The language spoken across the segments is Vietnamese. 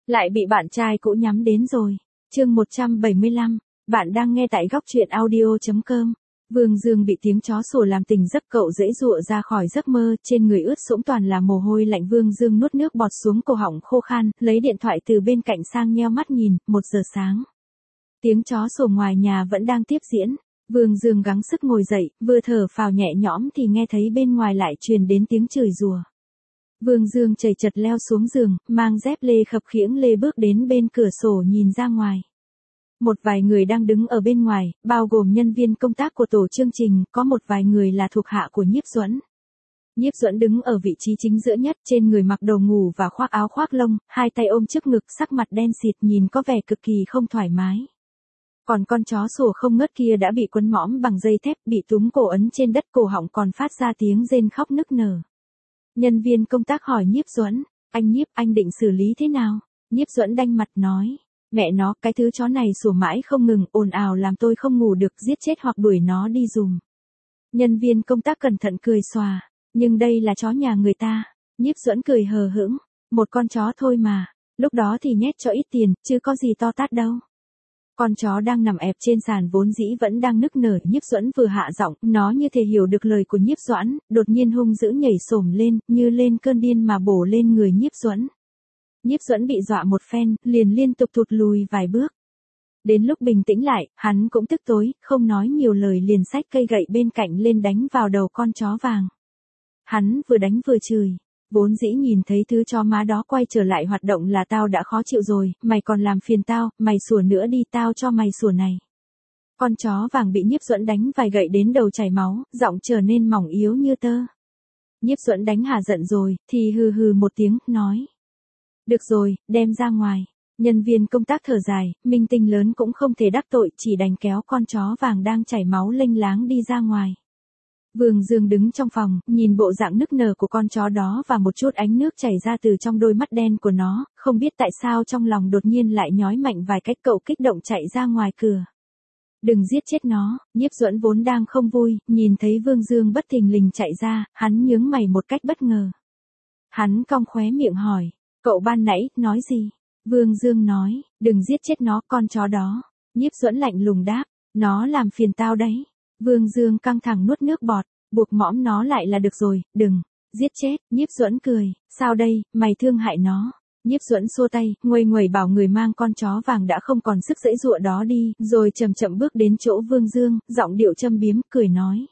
Lại bị bạn trai cũ nhắm đến rồi. Chương 175, bạn đang nghe tại góc truyện audio.com. Vương Dương bị tiếng chó sủa làm tỉnh giấc, cậu giãy giụa ra khỏi giấc mơ, trên người ướt sũng toàn là mồ hôi lạnh. Vương Dương nuốt nước bọt xuống cổ họng khô khan, lấy điện thoại từ bên cạnh sang nheo mắt nhìn. 1 giờ sáng. Tiếng chó sủa ngoài nhà vẫn đang tiếp diễn. Vương Dương gắng sức ngồi dậy, vừa thở phào nhẹ nhõm thì nghe thấy bên ngoài lại truyền đến tiếng chửi rủa. Vương Dương chầy chật leo xuống giường, mang dép lê khập khiễng lê bước đến bên cửa sổ nhìn ra ngoài. Một vài người đang đứng ở bên ngoài, bao gồm nhân viên công tác của tổ chương trình, có một vài người là thuộc hạ của Nhiếp Duẫn. Nhiếp Duẫn đứng ở vị trí chính giữa nhất, trên người mặc đồ ngủ và khoác áo khoác lông, hai tay ôm trước ngực, sắc mặt đen xịt nhìn có vẻ cực kỳ không thoải mái. Còn con chó sủa không ngớt kia đã bị quấn mõm bằng dây thép, bị túm cổ ấn trên đất, cổ họng còn phát ra tiếng rên khóc nức nở. Nhân viên công tác hỏi Nhiếp Duẫn, anh Nhiếp, anh định xử lý thế nào? Nhiếp Duẫn đanh mặt nói, mẹ nó, cái thứ chó này sủa mãi không ngừng, ồn ào làm tôi không ngủ được, giết chết hoặc đuổi nó đi dùm. Nhân viên công tác cẩn thận cười xòa, nhưng đây là chó nhà người ta. Nhiếp Duẫn cười hờ hững, một con chó thôi mà, lúc đó thì nhét cho ít tiền, chứ có gì to tát đâu. Con chó đang nằm ẹp trên sàn vốn dĩ vẫn đang nức nở. Nhiếp Duẫn vừa hạ giọng, nó như thể hiểu được lời của Nhiếp Duẫn, đột nhiên hung dữ nhảy xổm lên, như lên cơn điên mà bổ lên người Nhiếp Duẫn. Nhiếp Duẫn bị dọa một phen, liền liên tục thụt lùi vài bước. Đến lúc bình tĩnh lại, hắn cũng tức tối, không nói nhiều lời liền xách cây gậy bên cạnh lên đánh vào đầu con chó vàng. Hắn vừa đánh vừa chửi. Vốn dĩ nhìn thấy thứ chó má đó quay trở lại hoạt động là tao đã khó chịu rồi, mày còn làm phiền tao, mày sủa nữa đi, tao cho mày sủa này. Con chó vàng bị Nhiếp Duẫn đánh vài gậy đến đầu chảy máu, giọng trở nên mỏng yếu như tơ. Nhiếp Duẫn đánh hả giận rồi, thì hừ hừ một tiếng, nói. Được rồi, đem ra ngoài. Nhân viên công tác thở dài, minh tinh lớn cũng không thể đắc tội, chỉ đành kéo con chó vàng đang chảy máu lênh láng đi ra ngoài. Vương Dương đứng trong phòng, nhìn bộ dạng nức nở của con chó đó và một chút ánh nước chảy ra từ trong đôi mắt đen của nó, không biết tại sao trong lòng đột nhiên lại nhói mạnh vài cách, cậu kích động chạy ra ngoài cửa. Đừng giết chết nó. Nhiếp Duẫn vốn đang không vui, nhìn thấy Vương Dương bất thình lình chạy ra, hắn nhướng mày một cách bất ngờ. Hắn cong khóe miệng hỏi, cậu ban nãy, nói gì? Vương Dương nói, đừng giết chết nó, con chó đó. Nhiếp Duẫn lạnh lùng đáp, nó làm phiền tao đấy. Vương Dương căng thẳng nuốt nước bọt, buộc mõm nó lại là được rồi, đừng giết chết. Nhiếp Duẫn cười, sao đây, mày thương hại nó. Nhiếp Duẫn xua tay, nguây nguẩy bảo người mang con chó vàng đã không còn sức giãy giụa đó đi, rồi chậm chậm bước đến chỗ Vương Dương, giọng điệu châm biếm, cười nói.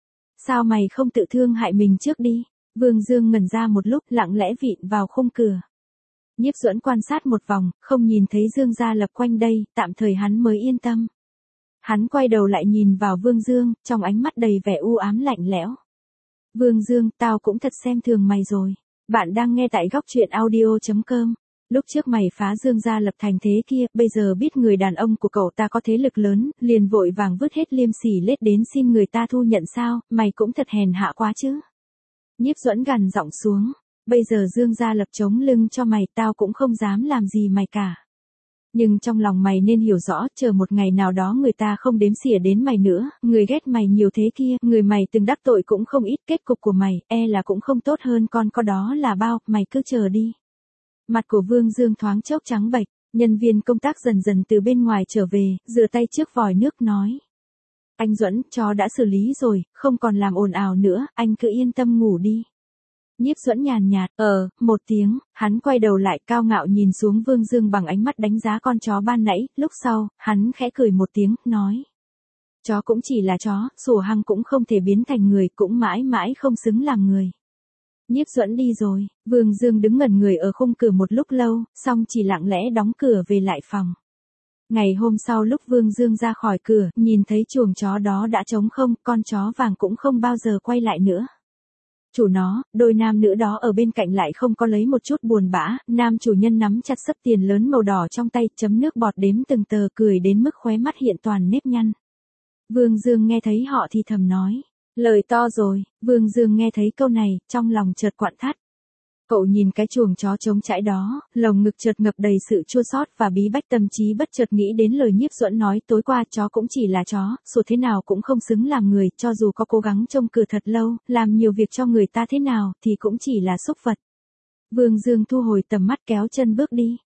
Sao mày không tự thương hại mình trước đi? Vương Dương ngẩn ra một lúc, lặng lẽ vịn vào khung cửa. Nhiếp Duẫn quan sát một vòng, không nhìn thấy Dương Gia Lập quanh đây, tạm thời hắn mới yên tâm. Hắn quay đầu lại nhìn vào Vương Dương, trong ánh mắt đầy vẻ u ám lạnh lẽo. Vương Dương, tao cũng thật xem thường mày rồi. Bạn đang nghe tại góc truyện audio.com. Lúc trước mày phá Dương Gia Lập thành thế kia, bây giờ biết người đàn ông của cậu ta có thế lực lớn, liền vội vàng vứt hết liêm sỉ lết đến xin người ta thu nhận sao, mày cũng thật hèn hạ quá chứ. Nhiếp Duẫn gằn giọng xuống, bây giờ Dương Gia Lập chống lưng cho mày, tao cũng không dám làm gì mày cả. Nhưng trong lòng mày nên hiểu rõ, chờ một ngày nào đó người ta không đếm xỉa đến mày nữa, người ghét mày nhiều thế kia, người mày từng đắc tội cũng không ít, kết cục của mày, là cũng không tốt hơn con có đó là bao, mày cứ chờ đi. Mặt của Vương Dương thoáng chốc trắng bệch, nhân viên công tác dần dần từ bên ngoài trở về, rửa tay trước vòi nước nói. Anh Duẫn, chó đã xử lý rồi, không còn làm ồn ào nữa, anh cứ yên tâm ngủ đi. Nhiếp Duẫn nhàn nhạt, một tiếng, hắn quay đầu lại cao ngạo nhìn xuống Vương Dương bằng ánh mắt đánh giá con chó ban nãy, lúc sau, hắn khẽ cười một tiếng, nói. Chó cũng chỉ là chó, sủa hăng cũng không thể biến thành người, cũng mãi mãi không xứng làm người. Nhiếp Duẫn đi rồi, Vương Dương đứng ngẩn người ở khung cửa một lúc lâu, xong chỉ lặng lẽ đóng cửa về lại phòng. Ngày hôm sau lúc Vương Dương ra khỏi cửa, nhìn thấy chuồng chó đó đã trống không, con chó vàng cũng không bao giờ quay lại nữa. Chủ nó, đôi nam nữ đó ở bên cạnh lại không có lấy một chút buồn bã, nam chủ nhân nắm chặt sấp tiền lớn màu đỏ trong tay, chấm nước bọt đếm từng tờ, cười đến mức khóe mắt hiện toàn nếp nhăn. Vương Dương nghe thấy họ thì thầm nói, lời to rồi. Vương Dương nghe thấy câu này, trong lòng chợt quặn thắt. Cậu nhìn cái chuồng chó trống trải đó, lồng ngực chợt ngập đầy sự chua xót và bí bách, tâm trí bất chợt nghĩ đến lời Nhiếp Duẫn nói tối qua, chó cũng chỉ là chó, sủa thế nào cũng không xứng làm người, cho dù có cố gắng trông cửa thật lâu, làm nhiều việc cho người ta thế nào, thì cũng chỉ là súc vật. Vương Dương thu hồi tầm mắt kéo chân bước đi.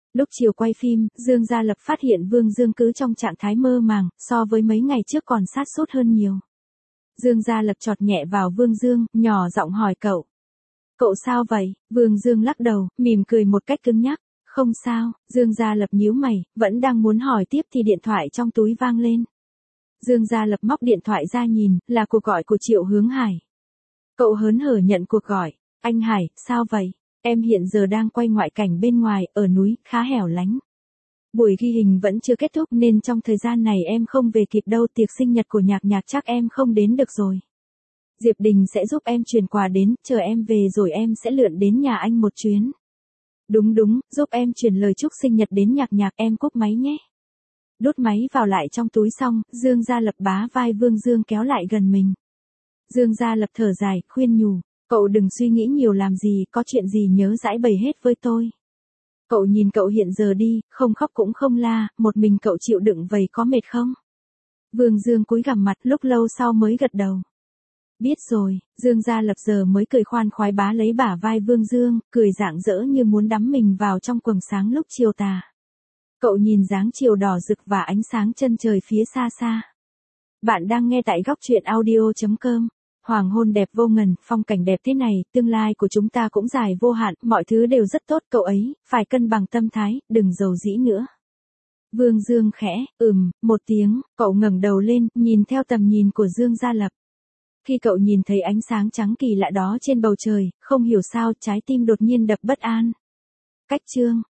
Lúc chiều quay phim, Dương Gia Lập phát hiện Vương Dương cứ trong trạng thái mơ màng, so với mấy ngày trước còn sát sút hơn nhiều. Dương Gia Lập chọt nhẹ vào Vương Dương, nhỏ giọng hỏi cậu. Cậu sao vậy? Vương Dương lắc đầu, mỉm cười một cách cứng nhắc. Không sao, Dương Gia Lập nhíu mày, vẫn đang muốn hỏi tiếp thì điện thoại trong túi vang lên. Dương Gia Lập móc điện thoại ra nhìn, là cuộc gọi của Triệu Hướng Hải. Cậu hớn hở nhận cuộc gọi. Anh Hải, sao vậy? Em hiện giờ đang quay ngoại cảnh bên ngoài, ở núi, khá hẻo lánh. Buổi ghi hình vẫn chưa kết thúc nên trong thời gian này em không về kịp đâu, tiệc sinh nhật của Nhạc Nhạc chắc em không đến được rồi. Diệp Đình sẽ giúp em truyền quà đến, chờ em về rồi em sẽ lượn đến nhà anh một chuyến. Đúng, giúp em truyền lời chúc sinh nhật đến Nhạc Nhạc, em cúp máy nhé. Đút máy vào lại trong túi xong, Dương Gia Lập bá vai Vương Dương kéo lại gần mình. Dương Gia Lập thở dài, khuyên nhủ, cậu đừng suy nghĩ nhiều làm gì, có chuyện gì nhớ giãi bày hết với tôi. Cậu nhìn cậu hiện giờ đi, không khóc cũng không la, một mình cậu chịu đựng vậy có mệt không? Vương Dương cúi gằm mặt, lúc lâu sau mới gật đầu. Biết rồi, Dương Gia Lập giờ mới cười khoan khoái bá lấy bả vai Vương Dương, cười rạng rỡ như muốn đắm mình vào trong quầng sáng lúc chiều tà. Cậu nhìn dáng chiều đỏ rực và ánh sáng chân trời phía xa xa. Bạn đang nghe tại góc truyện audio.com. Hoàng hôn đẹp vô ngần, phong cảnh đẹp thế này, tương lai của chúng ta cũng dài vô hạn, mọi thứ đều rất tốt, cậu ấy, phải cân bằng tâm thái, đừng giàu dĩ nữa. Vương Dương khẽ, một tiếng, cậu ngẩng đầu lên, nhìn theo tầm nhìn của Dương Gia Lập. Khi cậu nhìn thấy ánh sáng trắng kỳ lạ đó trên bầu trời, không hiểu sao trái tim đột nhiên đập bất an. Cách chương